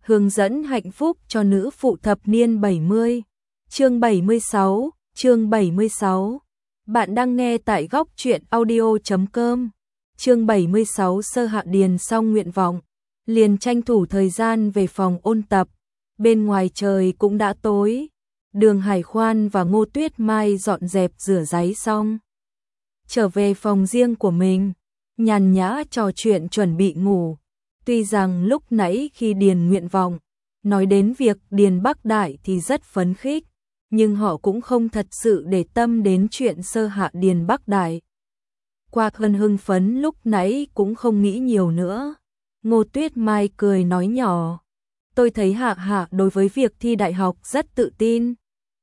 hướng dẫn hạnh phúc cho nữ phụ thập niên 70. Chương 76. Bạn đang nghe tại góc truyện audio.com. Chương 76 Sơ Hạ điền xong nguyện vọng, liền tranh thủ thời gian về phòng ôn tập. Bên ngoài trời cũng đã tối. Đường Hải Khoan và Ngô Tuyết Mai dọn dẹp rửa ráy xong, trở về phòng riêng của mình, nhàn nhã trò chuyện chuẩn bị ngủ. Tuy rằng lúc nãy khi điền nguyện vọng, nói đến việc điền Bắc Đại thì rất phấn khích, nhưng họ cũng không thật sự để tâm đến chuyện Sơ Hạ điền Bắc Đại. Qua cơn hưng phấn lúc nãy cũng không nghĩ nhiều nữa. Ngô Tuyết Mai cười nói nhỏ, tôi thấy Hạ Hạ đối với việc thi đại học rất tự tin.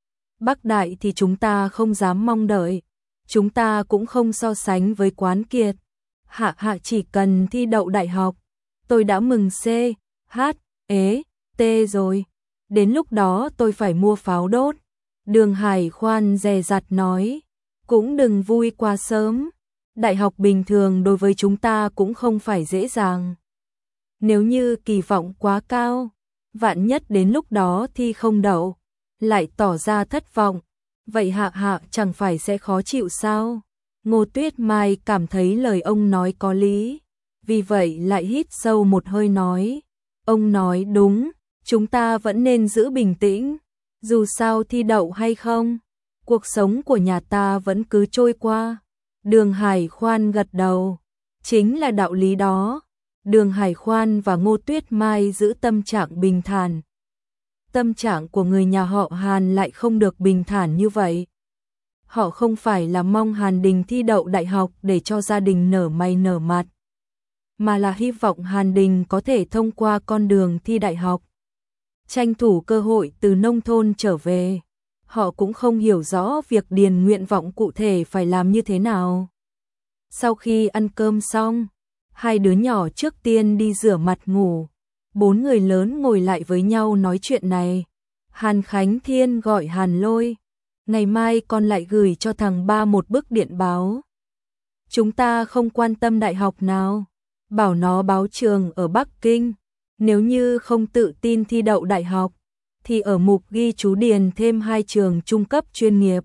Bắc Đại thì chúng ta không dám mong đợi, chúng ta cũng không so sánh với Quán Kiệt. Hạ Hạ chỉ cần thi đậu đại học, tôi đã mừng C, H, E, T rồi. Đến lúc đó tôi phải mua pháo đốt. Đường Hải Khoan dè dặt nói, cũng đừng vui quá sớm. Đại học bình thường đối với chúng ta cũng không phải dễ dàng. Nếu như kỳ vọng quá cao, vạn nhất đến lúc đó thi không đậu, lại tỏ ra thất vọng, vậy Hạ Hạ chẳng phải sẽ khó chịu sao? Ngô Tuyết Mai cảm thấy lời ông nói có lý, vì vậy lại hít sâu một hơi nói, ông nói đúng, chúng ta vẫn nên giữ bình tĩnh, dù sao thi đậu hay không, cuộc sống của nhà ta vẫn cứ trôi qua. Đường Hải Khoan gật đầu, chính là đạo lý đó. Đường Hải Khoan và Ngô Tuyết Mai giữ tâm trạng bình thản. Tâm trạng của người nhà họ Hàn lại không được bình thản như vậy. Họ không phải là mong Hàn Đình thi đậu đại học để cho gia đình nở mày nở mặt, mà là hy vọng Hàn Đình có thể thông qua con đường thi đại học, tranh thủ cơ hội từ nông thôn trở về. Họ cũng không hiểu rõ việc điền nguyện vọng cụ thể phải làm như thế nào. Sau khi ăn cơm xong, hai đứa nhỏ trước tiên đi rửa mặt ngủ. 4 người lớn ngồi lại với nhau nói chuyện này. Hàn Khánh Thiên gọi Hàn Lôi, ngày mai con lại gửi cho thằng ba một bức điện báo. Chúng ta không quan tâm đại học nào, bảo nó báo trường ở Bắc Kinh. Nếu như không tự tin thi đậu đại học, thì ở mục ghi chú điền thêm 2 trường trung cấp chuyên nghiệp.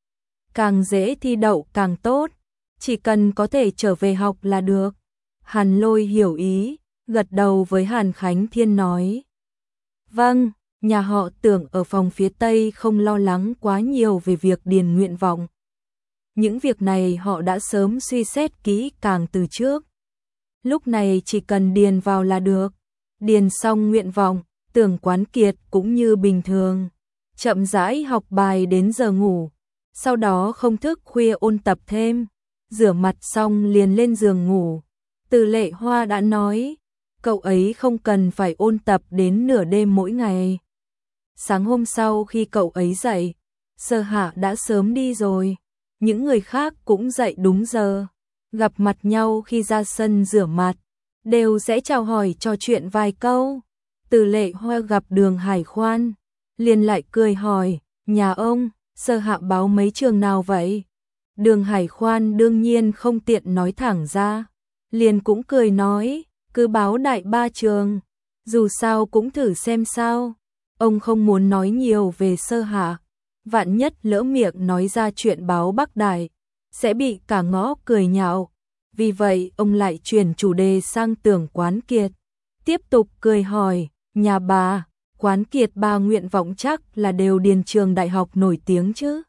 Càng dễ thi đậu càng tốt, chỉ cần có thể trở về học là được. Hàn Lôi hiểu ý, gật đầu với Hàn Khánh Thiên nói. Vâng, nhà họ Tưởng ở phòng phía Tây không lo lắng quá nhiều về việc điền nguyện vọng. Những việc này họ đã sớm suy xét kỹ càng từ trước. Lúc này chỉ cần điền vào là được. Điền xong nguyện vọng, Tưởng Quán Kiệt cũng như bình thường, chậm rãi học bài đến giờ ngủ, sau đó không thức khuya ôn tập thêm, rửa mặt xong liền lên giường ngủ. Từ Lệ Hoa đã nói, cậu ấy không cần phải ôn tập đến nửa đêm mỗi ngày. Sáng hôm sau khi cậu ấy dậy, Sơ Hạ đã sớm đi rồi, những người khác cũng dậy đúng giờ, gặp mặt nhau khi ra sân rửa mặt, đều sẽ chào hỏi trò chuyện vài câu. Từ Lệ Hoa gặp Đường Hải Khoan, liền lại cười hỏi, nhà ông, Sơ Hạ báo mấy trường nào vậy? Đường Hải Khoan đương nhiên không tiện nói thẳng ra, liền cũng cười nói, cứ báo đại 3 trường, dù sao cũng thử xem sao. Ông không muốn nói nhiều về Sơ Hạ, vạn nhất lỡ miệng nói ra chuyện báo Bắc Đại, sẽ bị cả ngõ cười nhạo. Vì vậy ông lại chuyển chủ đề sang Tưởng Quán Kiệt, tiếp tục cười hỏi, nhà bà, Quán Kiệt bà nguyện vọng chắc là đều điền trường đại học nổi tiếng chứ?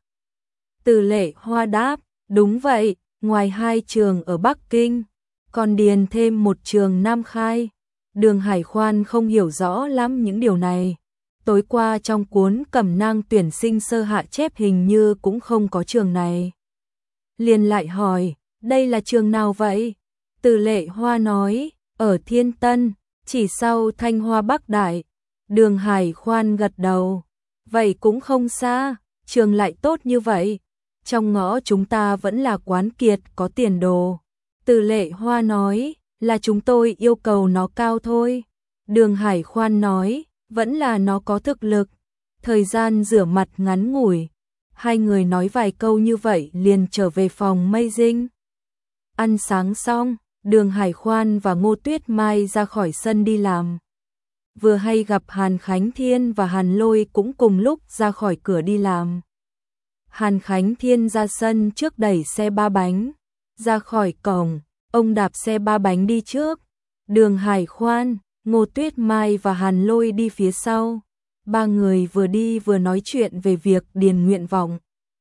Từ Lệ Hoa đáp, đúng vậy, ngoài 2 trường ở Bắc Kinh, còn điền thêm 1 trường Nam Khai. Đường Hải Khoan không hiểu rõ lắm những điều này. Tối qua trong cuốn cẩm nang tuyển sinh Sơ Hạ chép hình như cũng không có trường này. Liền lại hỏi, đây là trường nào vậy? Từ Lệ Hoa nói, ở Thiên Tân, chỉ sau Thanh Hoa Bắc Đại. Đường Hải Khoan gật đầu, vậy cũng không xa, trường lại tốt như vậy. Trong ngõ chúng ta vẫn là Quán Kiệt có tiền đồ. Từ Lệ Hoa nói, là chúng tôi yêu cầu nó cao thôi. Đường Hải Khoan nói, vẫn là nó có thực lực. Thời gian rửa mặt ngắn ngủi, hai người nói vài câu như vậy liền trở về phòng mây dinh. Ăn sáng xong, Đường Hải Khoan và Ngô Tuyết Mai ra khỏi sân đi làm. vừa hay gặp Hàn Khánh Thiên và Hàn Lôi cũng cùng lúc ra khỏi cửa đi làm. Hàn Khánh Thiên ra sân trước đẩy xe ba bánh, ra khỏi cổng, ông đạp xe ba bánh đi trước. Đường Hải Khoan, Ngô Tuyết Mai và Hàn Lôi đi phía sau. Ba người vừa đi vừa nói chuyện về việc điền nguyện vọng.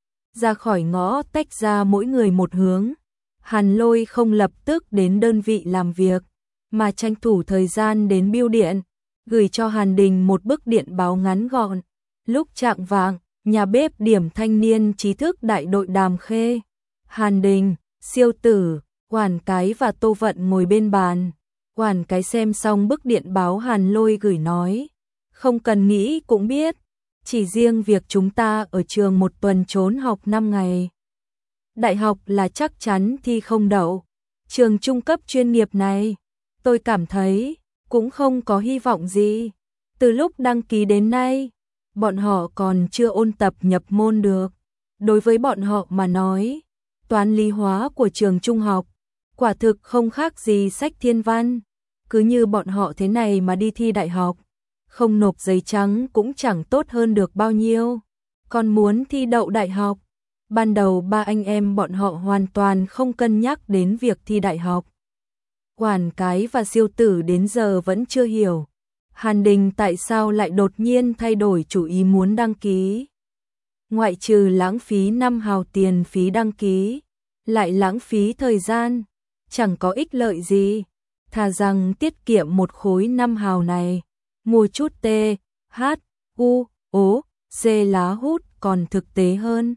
Ra khỏi ngõ tách ra mỗi người một hướng. Hàn Lôi không lập tức đến đơn vị làm việc, mà tranh thủ thời gian đến bưu điện, gửi cho Hàn Đình một bức điện báo ngắn gọn. Lúc chạng vạng, nhà bếp điểm thanh niên trí thức đại đội Đàm Khê, Hàn Đình, Siêu Tử, Quản Cái và Tô Vận ngồi bên bàn. Quản Cái xem xong bức điện báo Hàn Lôi gửi nói, không cần nghĩ cũng biết, chỉ riêng việc chúng ta ở trường một tuần trốn học 5 ngày. Đại học là chắc chắn thi không đậu. Trường trung cấp chuyên nghiệp này, tôi cảm thấy cũng không có hy vọng gì. Từ lúc đăng ký đến nay, bọn họ còn chưa ôn tập nhập môn được. Đối với bọn họ mà nói, toán lý hóa của trường trung học quả thực không khác gì sách thiên văn. Cứ như bọn họ thế này mà đi thi đại học, không nộp giấy trắng cũng chẳng tốt hơn được bao nhiêu. Còn muốn thi đậu đại học, ban đầu ba anh em bọn họ hoàn toàn không cân nhắc đến việc thi đại học. Quản Cái và Siêu Tử đến giờ vẫn chưa hiểu Hàn Đình tại sao lại đột nhiên thay đổi chủ ý muốn đăng ký. Ngoại trừ lãng phí 5 hào tiền phí đăng ký, lại lãng phí thời gian, chẳng có ích lợi gì. Thà rằng tiết kiệm một khối 5 hào này, mua chút T, H, U, O, C lá hút còn thực tế hơn.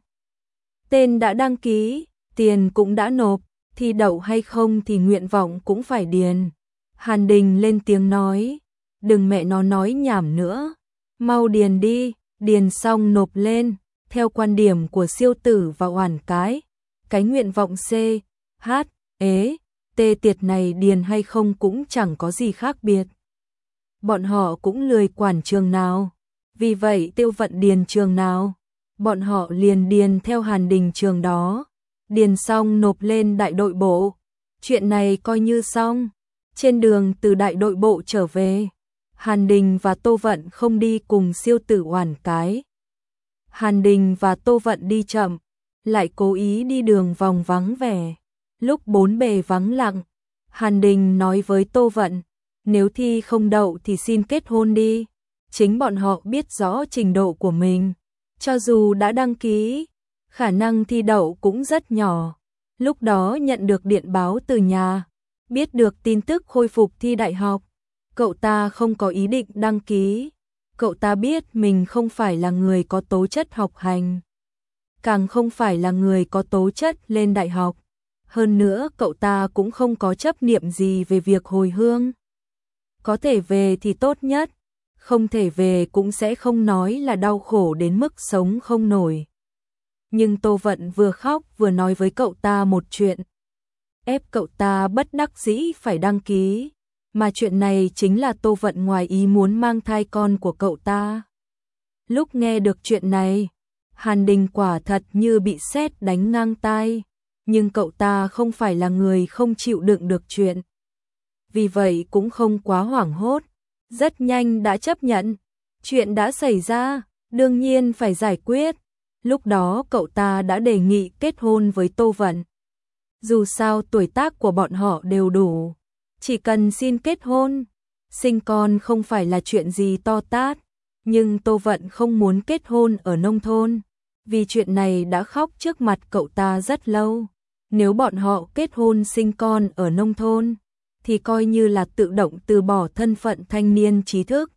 Tên đã đăng ký, tiền cũng đã nộp, thi đậu hay không thì nguyện vọng cũng phải điền. Hàn Đình lên tiếng nói, đừng mẹ nó nói nhảm nữa, mau điền đi, điền xong nộp lên. Theo quan điểm của Siêu Tử và Oản cái nguyện vọng C, H, E, T tiệt này điền hay không cũng chẳng có gì khác biệt. Bọn họ cũng lười quản trường nào, vì vậy Tiêu Vận điền trường nào, bọn họ liền điền theo Hàn Đình trường đó. Điền xong nộp lên đại đội bộ, chuyện này coi như xong. Trên đường từ đại đội bộ trở về, Hàn Đình và Tô Vận không đi cùng Siêu Tử Oản cái. Hàn Đình và Tô Vận đi chậm, lại cố ý đi đường vòng vắng vẻ. Lúc bốn bề vắng lặng, Hàn Đình nói với Tô Vận, nếu thi không đậu thì xin kết hôn đi. Chính bọn họ biết rõ trình độ của mình, cho dù đã đăng ký, khả năng thi đậu cũng rất nhỏ. Lúc đó nhận được điện báo từ nhà, biết được tin tức khôi phục thi đại học, cậu ta không có ý định đăng ký. Cậu ta biết mình không phải là người có tố chất học hành, càng không phải là người có tố chất lên đại học. Hơn nữa cậu ta cũng không có chấp niệm gì về việc hồi hương. Có thể về thì tốt nhất, không thể về cũng sẽ không nói là đau khổ đến mức sống không nổi. Nhưng Tô Vận vừa khóc vừa nói với cậu ta một chuyện, ép cậu ta bất đắc dĩ phải đăng ký. Mà chuyện này chính là Tô Vận ngoài ý muốn mang thai con của cậu ta. Lúc nghe được chuyện này, Hàn Đình quả thật như bị sét đánh ngang tai, nhưng cậu ta không phải là người không chịu đựng được chuyện. Vì vậy cũng không quá hoảng hốt, rất nhanh đã chấp nhận. Chuyện đã xảy ra, đương nhiên phải giải quyết. Lúc đó cậu ta đã đề nghị kết hôn với Tô Vận. Dù sao tuổi tác của bọn họ đều đủ, chỉ cần xin kết hôn, sinh con không phải là chuyện gì to tát. Nhưng Tô Vận không muốn kết hôn ở nông thôn, vì chuyện này đã khóc trước mặt cậu ta rất lâu. Nếu bọn họ kết hôn sinh con ở nông thôn, thì coi như là tự động từ bỏ thân phận thanh niên trí thức.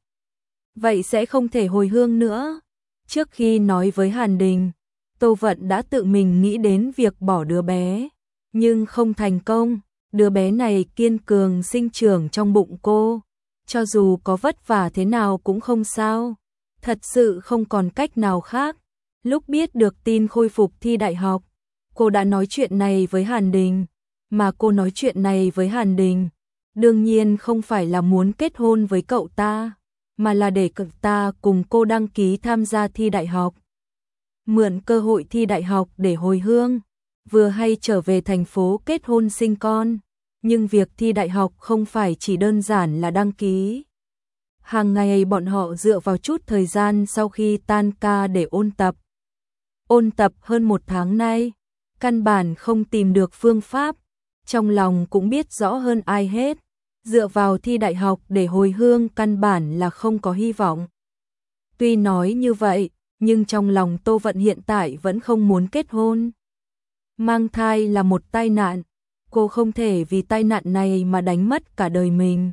Vậy sẽ không thể hồi hương nữa. Trước khi nói với Hàn Đình, Tô Vận đã tự mình nghĩ đến việc bỏ đứa bé, nhưng không thành công. Đứa bé này kiên cường sinh trưởng trong bụng cô, cho dù có vất vả thế nào cũng không sao. Thật sự không còn cách nào khác. Lúc biết được tin khôi phục thi đại học, cô đã nói chuyện này với Hàn Đình. Mà cô nói chuyện này với Hàn Đình, đương nhiên không phải là muốn kết hôn với cậu ta, mà là để cậu ta cùng cô đăng ký tham gia thi đại học. Mượn cơ hội thi đại học để hồi hương, vừa hay trở về thành phố kết hôn sinh con. Nhưng việc thi đại học không phải chỉ đơn giản là đăng ký. Hàng ngày bọn họ dựa vào chút thời gian sau khi tan ca để ôn tập. Ôn tập hơn 1 tháng nay, căn bản không tìm được phương pháp, trong lòng cũng biết rõ hơn ai hết, dựa vào thi đại học để hồi hương căn bản là không có hy vọng. Tuy nói như vậy, nhưng trong lòng Tô Vận hiện tại vẫn không muốn kết hôn. Mang thai là một tai nạn, cô không thể vì tai nạn này mà đánh mất cả đời mình.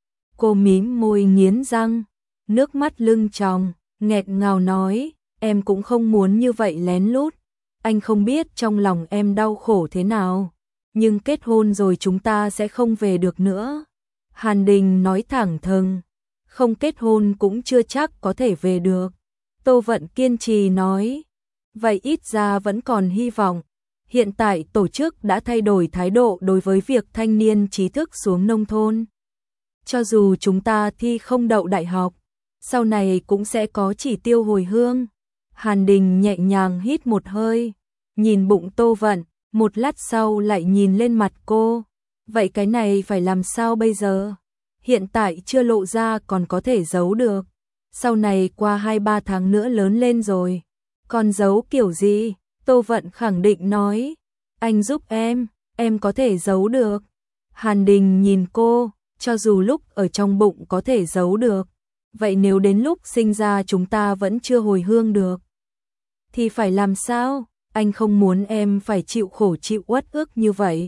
Cô mím môi nghiến răng, nước mắt lưng tròng, nghẹt ngào nói, em cũng không muốn như vậy lén lút. Anh không biết trong lòng em đau khổ thế nào, nhưng kết hôn rồi chúng ta sẽ không về được nữa. Hàn Đình nói thẳng thừng, không kết hôn cũng chưa chắc có thể về được. Tô Vận kiên trì nói, vậy ít ra vẫn còn hy vọng. Hiện tại tổ chức đã thay đổi thái độ đối với việc thanh niên trí thức xuống nông thôn. Cho dù chúng ta thi không đậu đại học, sau này cũng sẽ có chỉ tiêu hồi hương. Hàn Đình nhẹ nhàng hít một hơi, nhìn bụng Tô Vận, một lát sau lại nhìn lên mặt cô. Vậy cái này phải làm sao bây giờ? Hiện tại chưa lộ ra còn có thể giấu được. Sau này qua 2-3 tháng nữa lớn lên rồi, còn giấu kiểu gì? Tô Vận khẳng định nói, anh giúp em có thể giấu được. Hàn Đình nhìn cô, cho dù lúc ở trong bụng có thể giấu được, vậy nếu đến lúc sinh ra chúng ta vẫn chưa hồi hương được, thì phải làm sao? Anh không muốn em phải chịu khổ chịu uất ức như vậy.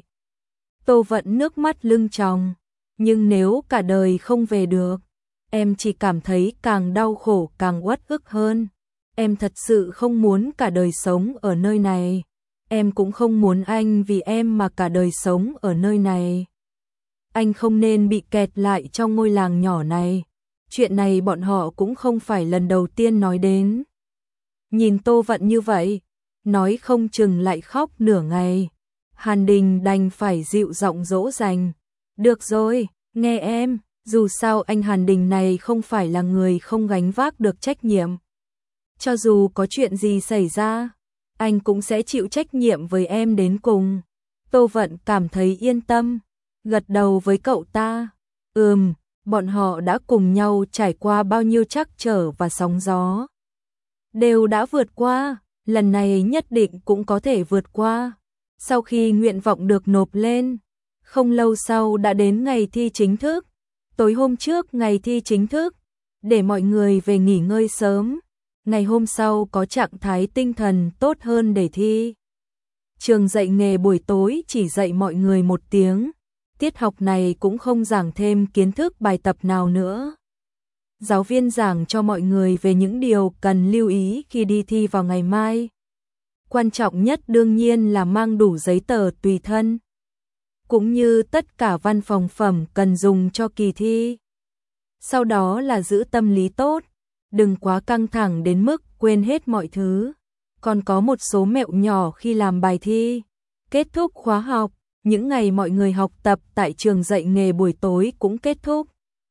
Tô Vận nước mắt lưng tròng, nhưng nếu cả đời không về được, em chỉ cảm thấy càng đau khổ càng uất ức hơn. Em thật sự không muốn cả đời sống ở nơi này. Em cũng không muốn anh vì em mà cả đời sống ở nơi này. Anh không nên bị kẹt lại trong ngôi làng nhỏ này. Chuyện này bọn họ cũng không phải lần đầu tiên nói đến. Nhìn Tô Vận như vậy, nói không chừng lại khóc nửa ngày. Hàn Đình đành phải dịu giọng dỗ dành. Được rồi, nghe em, dù sao anh Hàn Đình này không phải là người không gánh vác được trách nhiệm. Cho dù có chuyện gì xảy ra, anh cũng sẽ chịu trách nhiệm với em đến cùng. Tô Vận cảm thấy yên tâm, gật đầu với cậu ta. Bọn họ đã cùng nhau trải qua bao nhiêu trắc trở và sóng gió. Đều đã vượt qua, lần này nhất định cũng có thể vượt qua. Sau khi nguyện vọng được nộp lên, không lâu sau đã đến ngày thi chính thức. Tối hôm trước ngày thi chính thức, để mọi người về nghỉ ngơi sớm, ngày hôm sau có trạng thái tinh thần tốt hơn để thi. Trường dạy nghề buổi tối chỉ dạy mọi người 1 tiếng, tiết học này cũng không giảng thêm kiến thức bài tập nào nữa. Giáo viên giảng cho mọi người về những điều cần lưu ý khi đi thi vào ngày mai. Quan trọng nhất đương nhiên là mang đủ giấy tờ tùy thân, cũng như tất cả văn phòng phẩm cần dùng cho kỳ thi. Sau đó là giữ tâm lý tốt, đừng quá căng thẳng đến mức quên hết mọi thứ. Còn có một số mẹo nhỏ khi làm bài thi. Kết thúc khóa học, những ngày mọi người học tập tại trường dạy nghề buổi tối cũng kết thúc.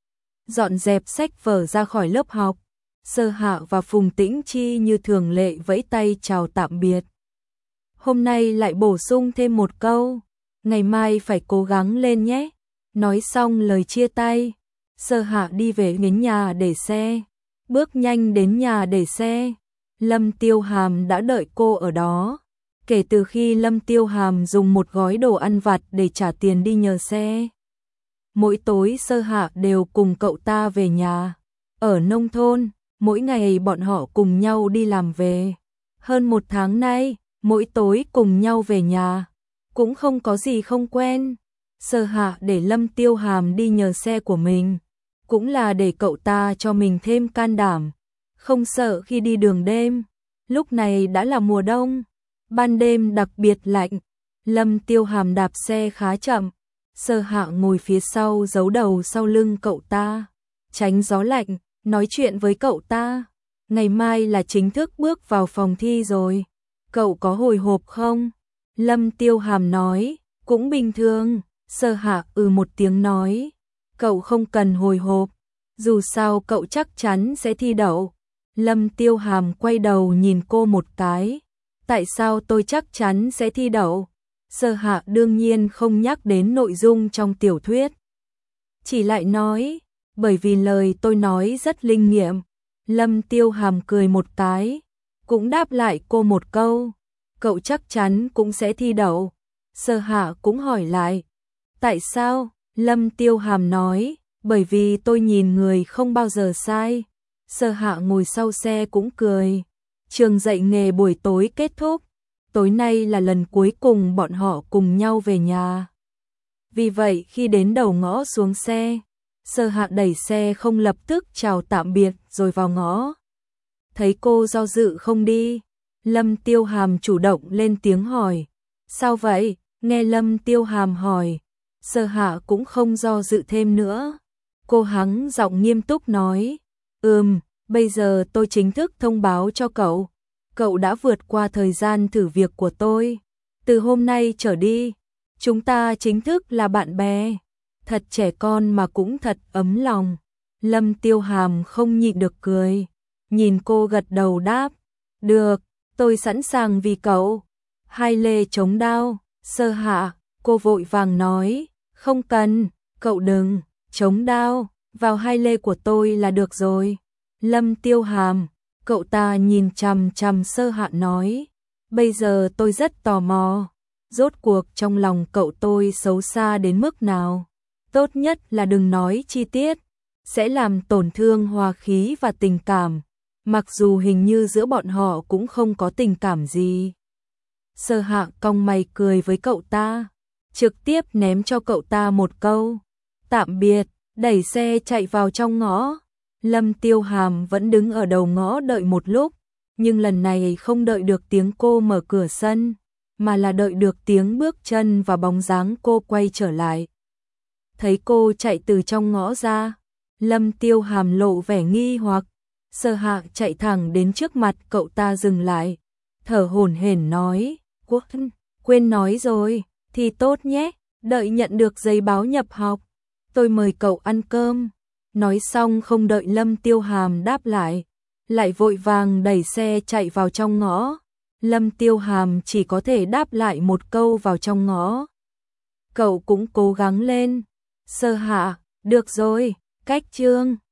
Dọn dẹp sách vở ra khỏi lớp học, Sơ Hạ và Phùng Tĩnh Chi như thường lệ vẫy tay chào tạm biệt. Hôm nay lại bổ sung thêm một câu, ngày mai phải cố gắng lên nhé. Nói xong lời chia tay, Sơ Hạ đi về đến nhà để xe. Bước nhanh đến nhà để xe, Lâm Tiêu Hàm đã đợi cô ở đó. Kể từ khi Lâm Tiêu Hàm dùng một gói đồ ăn vặt để trả tiền đi nhờ xe, mỗi tối Sơ Hạ đều cùng cậu ta về nhà. Ở nông thôn, mỗi ngày bọn họ cùng nhau đi làm về. Hơn 1 tháng nay, mỗi tối cùng nhau về nhà, cũng không có gì không quen. Sơ Hạ để Lâm Tiêu Hàm đi nhờ xe của mình, cũng là để cậu ta cho mình thêm can đảm, không sợ khi đi đường đêm. Lúc này đã là mùa đông, ban đêm đặc biệt lạnh. Lâm Tiêu Hàm đạp xe khá chậm, Sơ Hạ ngồi phía sau giấu đầu sau lưng cậu ta, tránh gió lạnh, nói chuyện với cậu ta. Ngày mai là chính thức bước vào phòng thi rồi, cậu có hồi hộp không? Lâm Tiêu Hàm nói, cũng bình thường. Sơ Hạ một tiếng nói, cậu không cần hồi hộp, dù sao cậu chắc chắn sẽ thi đậu. Lâm Tiêu Hàm quay đầu nhìn cô một cái, tại sao tôi chắc chắn sẽ thi đậu? Sơ Hạ đương nhiên không nhắc đến nội dung trong tiểu thuyết, chỉ lại nói, bởi vì lời tôi nói rất linh nghiệm. Lâm Tiêu Hàm cười một cái, cũng đáp lại cô một câu, cậu chắc chắn cũng sẽ thi đậu. Sơ Hạ cũng hỏi lại, tại sao? Lâm Tiêu Hàm nói, bởi vì tôi nhìn người không bao giờ sai. Sơ Hạ ngồi sau xe cũng cười. Trường dạy nghề buổi tối kết thúc, tối nay là lần cuối cùng bọn họ cùng nhau về nhà. Vì vậy khi đến đầu ngõ xuống xe, Sơ Hạ đẩy xe không lập tức chào tạm biệt rồi vào ngõ. Thấy cô do dự không đi, Lâm Tiêu Hàm chủ động lên tiếng hỏi, sao vậy? Nghe Lâm Tiêu Hàm hỏi, Sơ Hạ cũng không do dự thêm nữa. Cô hắng giọng nghiêm túc nói, bây giờ tôi chính thức thông báo cho cậu. Cậu đã vượt qua thời gian thử việc của tôi. Từ hôm nay trở đi, chúng ta chính thức là bạn bè. Thật trẻ con mà cũng thật ấm lòng. Lâm Tiêu Hàm không nhịn được cười. Nhìn cô gật đầu đáp, được, tôi sẵn sàng vì cậu. Hai lê chống đao. Sơ Hạ, cô vội vàng nói, không cần, cậu đừng chống đao, vào hai lê của tôi là được rồi. Lâm Tiêu Hàm, cậu ta nhìn chằm chằm Sơ Hạ nói, bây giờ tôi rất tò mò, rốt cuộc trong lòng cậu tôi xấu xa đến mức nào. Tốt nhất là đừng nói chi tiết, sẽ làm tổn thương hòa khí và tình cảm, mặc dù hình như giữa bọn họ cũng không có tình cảm gì. Sơ Hạ cong mày cười với cậu ta, trực tiếp ném cho cậu ta một câu, tạm biệt, đẩy xe chạy vào trong ngõ. Lâm Tiêu Hàm vẫn đứng ở đầu ngõ đợi một lúc, nhưng lần này không đợi được tiếng cô mở cửa sân, mà là đợi được tiếng bước chân và bóng dáng cô quay trở lại. Thấy cô chạy từ trong ngõ ra, Lâm Tiêu Hàm lộ vẻ nghi hoặc. Sơ Hạ chạy thẳng đến trước mặt cậu ta dừng lại, thở hổn hển nói, quên nói rồi, thì tốt nhé, đợi nhận được giấy báo nhập học, tôi mời cậu ăn cơm. Nói xong không đợi Lâm Tiêu Hàm đáp lại vội vàng đẩy xe chạy vào trong ngõ. Lâm Tiêu Hàm chỉ có thể đáp lại một câu vào trong ngõ. Cậu cũng cố gắng lên. Sơ Hạ, được rồi, cách chương.